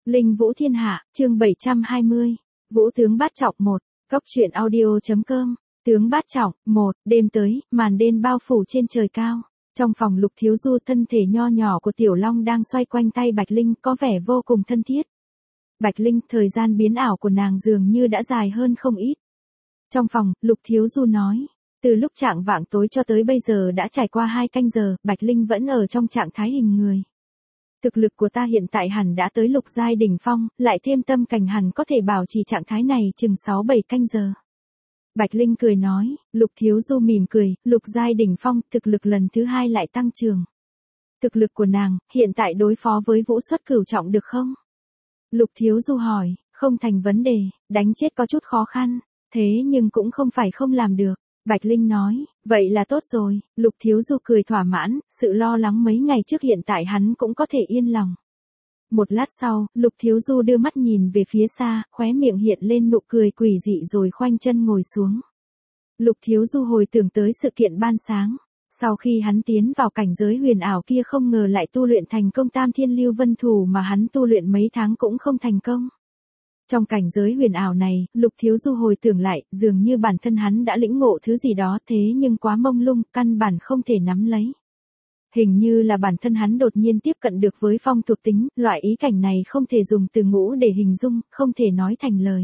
Linh Vũ Thiên Hạ, chương 720. Vũ tướng Bát Trọng 1. Cốc truyện audio.com. Tướng Bát Trọng 1. Đêm tới, màn đêm bao phủ trên trời cao. Trong phòng Lục Thiếu Du, thân thể nho nhỏ của Tiểu Long đang xoay quanh tay Bạch Linh, có vẻ vô cùng thân thiết. Bạch Linh, thời gian biến ảo của nàng dường như đã dài hơn không ít. Trong phòng, Lục Thiếu Du nói, từ lúc chạng vạng tối cho tới bây giờ đã trải qua 2 canh giờ, Bạch Linh vẫn ở trong trạng thái hình người. Thực lực của ta hiện tại hẳn đã tới lục giai đỉnh phong, lại thêm tâm cảnh hẳn có thể bảo trì trạng thái này chừng 6-7 canh giờ. Bạch Linh cười nói, Lục Thiếu Du mỉm cười, lục giai đỉnh phong, thực lực lần thứ 2 lại tăng trưởng. Thực lực của nàng, hiện tại đối phó với Vũ Xuất Cửu Trọng được không? Lục Thiếu Du hỏi, không thành vấn đề, đánh chết có chút khó khăn, thế nhưng cũng không phải không làm được. Bạch Linh nói, vậy là tốt rồi. Lục Thiếu Du cười thỏa mãn, sự lo lắng mấy ngày trước hiện tại hắn cũng có thể yên lòng. Một lát sau, Lục Thiếu Du đưa mắt nhìn về phía xa, khóe miệng hiện lên nụ cười quỷ dị rồi khoanh chân ngồi xuống. Lục Thiếu Du hồi tưởng tới sự kiện ban sáng. Sau khi hắn tiến vào cảnh giới huyền ảo kia không ngờ lại tu luyện thành công Tam Thiên Lưu Vân Thủ mà hắn tu luyện mấy tháng cũng không thành công. Trong cảnh giới huyền ảo này, Lục Thiếu Du hồi tưởng lại, dường như bản thân hắn đã lĩnh ngộ thứ gì đó thế nhưng quá mông lung, căn bản không thể nắm lấy. Hình như là bản thân hắn đột nhiên tiếp cận được với phong thuộc tính, loại ý cảnh này không thể dùng từ ngữ để hình dung, không thể nói thành lời.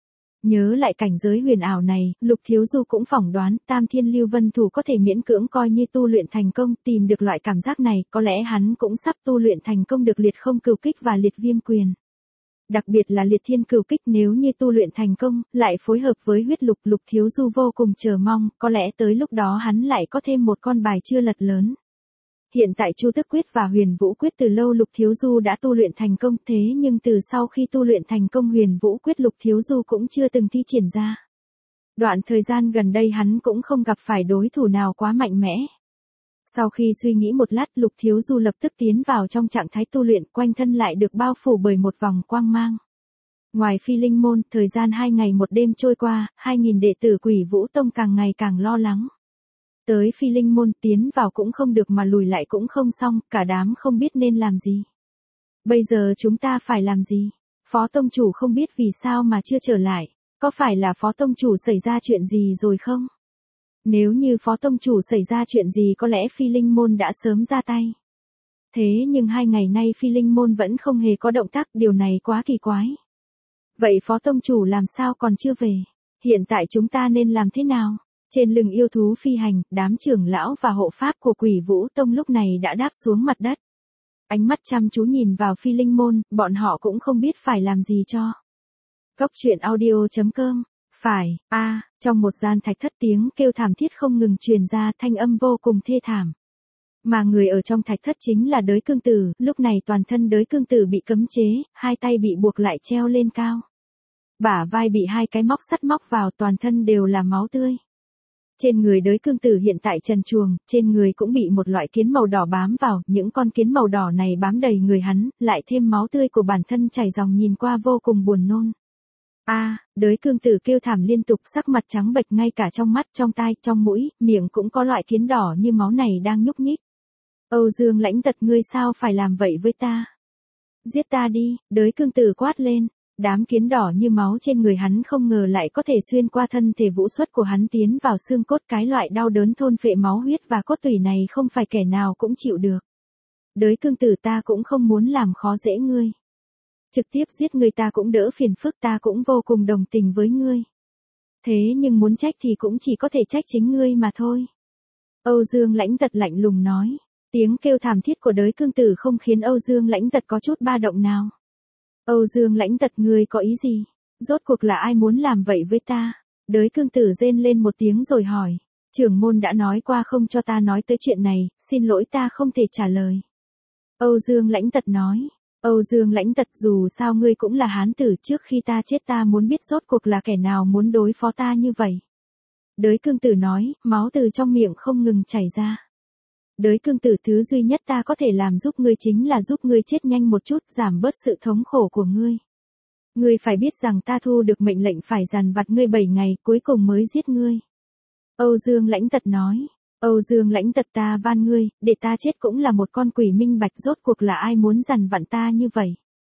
Nhớ lại cảnh giới huyền ảo này, Lục Thiếu Du cũng phỏng đoán, Tam Thiên Lưu Vân Thủ có thể miễn cưỡng coi như tu luyện thành công, tìm được loại cảm giác này, có lẽ hắn cũng sắp tu luyện thành công được liệt không cửu kích và liệt viêm quyền. Đặc biệt là liệt thiên cửu kích nếu như tu luyện thành công, lại phối hợp với huyết lục. Lục Thiếu Du vô cùng chờ mong, có lẽ tới lúc đó hắn lại có thêm một con bài chưa lật lớn. Hiện tại Chu Tức Quyết và Huyền Vũ Quyết từ lâu Lục Thiếu Du đã tu luyện thành công, thế nhưng từ sau khi tu luyện thành công Huyền Vũ Quyết Lục Thiếu Du cũng chưa từng thi triển ra. Đoạn thời gian gần đây hắn cũng không gặp phải đối thủ nào quá mạnh mẽ. Sau khi suy nghĩ một lát, Lục Thiếu Du lập tức tiến vào trong trạng thái tu luyện, quanh thân lại được bao phủ bởi một vòng quang mang. Ngoài Phi Linh Môn, thời gian 2 ngày 1 đêm trôi qua, 2.000 đệ tử Quỷ Vũ Tông càng ngày càng lo lắng. Tới Phi Linh Môn tiến vào cũng không được mà lùi lại cũng không xong, cả đám không biết nên làm gì. Bây giờ chúng ta phải làm gì? Phó Tông Chủ không biết vì sao mà chưa trở lại, có phải là Phó Tông Chủ xảy ra chuyện gì rồi không? Nếu như Phó Tông Chủ xảy ra chuyện gì có lẽ Phi Linh Môn đã sớm ra tay. Thế nhưng 2 ngày nay Phi Linh Môn vẫn không hề có động tác, điều này quá kỳ quái. Vậy Phó Tông Chủ làm sao còn chưa về? Hiện tại chúng ta nên làm thế nào? Trên lưng yêu thú phi hành, đám trưởng lão và hộ pháp của Quỷ Vũ Tông lúc này đã đáp xuống mặt đất. Ánh mắt chăm chú nhìn vào Phi Linh Môn, bọn họ cũng không biết phải làm gì cho. Cốc truyện audio.com. Phải, trong một gian thạch thất tiếng kêu thảm thiết không ngừng truyền ra, thanh âm vô cùng thê thảm. Mà người ở trong thạch thất chính là Đới Cương Tử, lúc này toàn thân Đới Cương Tử bị cấm chế, 2 tay bị buộc lại treo lên cao. Bả vai bị 2 cái móc sắt móc vào, toàn thân đều là máu tươi. Trên người Đới Cương Tử hiện tại trần truồng, trên người cũng bị một loại kiến màu đỏ bám vào, những con kiến màu đỏ này bám đầy người hắn, lại thêm máu tươi của bản thân chảy dòng nhìn qua vô cùng buồn nôn. Đới Cương Tử kêu thảm liên tục, sắc mặt trắng bệch, ngay cả trong mắt, trong tai, trong mũi, miệng cũng có loại kiến đỏ như máu này đang nhúc nhích. Âu Dương Lãnh Tật, ngươi sao phải làm vậy với ta? Giết ta đi, Đới Cương Tử quát lên. Đám kiến đỏ như máu trên người hắn không ngờ lại có thể xuyên qua thân thể Vũ Xuất của hắn tiến vào xương cốt, cái loại đau đớn thôn phệ máu huyết và cốt tủy này không phải kẻ nào cũng chịu được. Đới Cương Tử, ta cũng không muốn làm khó dễ ngươi. Trực tiếp giết người ta cũng đỡ phiền phức, ta cũng vô cùng đồng tình với ngươi. Thế nhưng muốn trách thì cũng chỉ có thể trách chính ngươi mà thôi. Âu Dương Lãnh Tật lạnh lùng nói. Tiếng kêu thảm thiết của Đới Cương Tử không khiến Âu Dương Lãnh Tật có chút ba động nào. Âu Dương Lãnh Tật, ngươi có ý gì? Rốt cuộc là ai muốn làm vậy với ta? Đới Cương Tử rên lên một tiếng rồi hỏi. Trưởng môn đã nói qua không cho ta nói tới chuyện này, xin lỗi ta không thể trả lời. Âu Dương Lãnh Tật nói. Âu Dương Lãnh Tật, dù sao ngươi cũng là hán tử, trước khi ta chết ta muốn biết rốt cuộc là kẻ nào muốn đối phó ta như vậy. Đới Cương Tử nói, máu từ trong miệng không ngừng chảy ra. Đới Cương Tử, thứ duy nhất ta có thể làm giúp ngươi chính là giúp ngươi chết nhanh một chút, giảm bớt sự thống khổ của ngươi. Ngươi phải biết rằng ta thu được mệnh lệnh phải dằn vặt ngươi 7 ngày, cuối cùng mới giết ngươi. Âu Dương Lãnh Tật nói. Âu Dương Lãnh Tật, ta van ngươi, để ta chết cũng là một con quỷ, minh bạch rốt cuộc là ai muốn dằn vặn ta như vậy.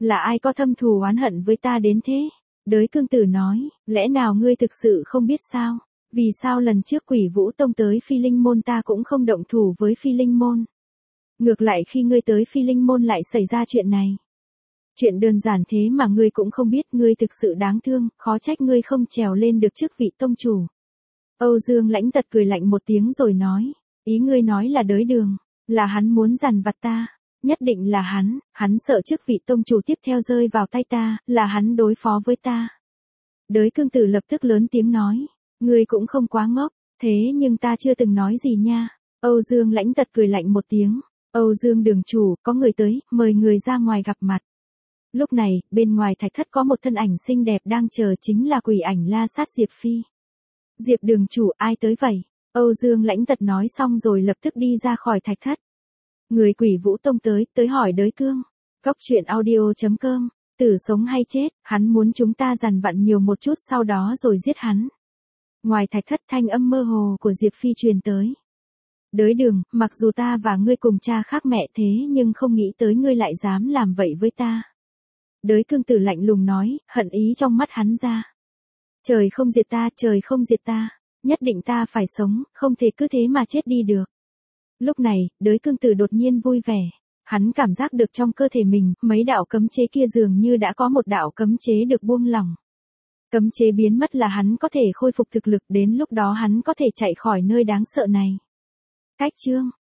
Là ai có thâm thù oán hận với ta đến thế? Đới Cương Tử nói, lẽ nào ngươi thực sự không biết sao? Vì sao lần trước Quỷ Vũ Tông tới Phi Linh Môn ta cũng không động thủ với Phi Linh Môn? Ngược lại khi ngươi tới Phi Linh Môn lại xảy ra chuyện này. Chuyện đơn giản thế mà ngươi cũng không biết, ngươi thực sự đáng thương, khó trách ngươi không trèo lên được chức vị tông chủ. Âu Dương Lãnh Tật cười lạnh một tiếng rồi nói, ý ngươi nói là Đới Đường, là hắn muốn dằn vặt ta. Nhất định là hắn sợ chức vị tông chủ tiếp theo rơi vào tay ta, là hắn đối phó với ta. Đới Cương Tử lập tức lớn tiếng nói, ngươi cũng không quá ngốc, thế nhưng ta chưa từng nói gì nha. Âu Dương Lãnh Tật cười lạnh một tiếng, Âu Dương đường chủ, có người tới, mời người ra ngoài gặp mặt. Lúc này, bên ngoài thạch thất có một thân ảnh xinh đẹp đang chờ, chính là Quỷ Ảnh La Sát Diệp Phi. Diệp đường chủ, ai tới vậy? Âu Dương Lãnh Tật nói xong rồi lập tức đi ra khỏi thạch thất. Người Quỷ Vũ Tông tới hỏi Đới Cương. Góc truyện audio.com, tử sống hay chết, hắn muốn chúng ta dằn vặn nhiều một chút sau đó rồi giết hắn. Ngoài thạch thất thanh âm mơ hồ của Diệp Phi truyền tới. Đới Đường, mặc dù ta và ngươi cùng cha khác mẹ thế nhưng không nghĩ tới ngươi lại dám làm vậy với ta. Đới Cương Tử lạnh lùng nói, hận ý trong mắt hắn ra. Trời không diệt ta, trời không diệt ta, nhất định ta phải sống, không thể cứ thế mà chết đi được. Lúc này, Đới Cương Tử đột nhiên vui vẻ. Hắn cảm giác được trong cơ thể mình, mấy đạo cấm chế kia dường như đã có một đạo cấm chế được buông lỏng. Cấm chế biến mất là hắn có thể khôi phục thực lực, đến lúc đó hắn có thể chạy khỏi nơi đáng sợ này. Cách chương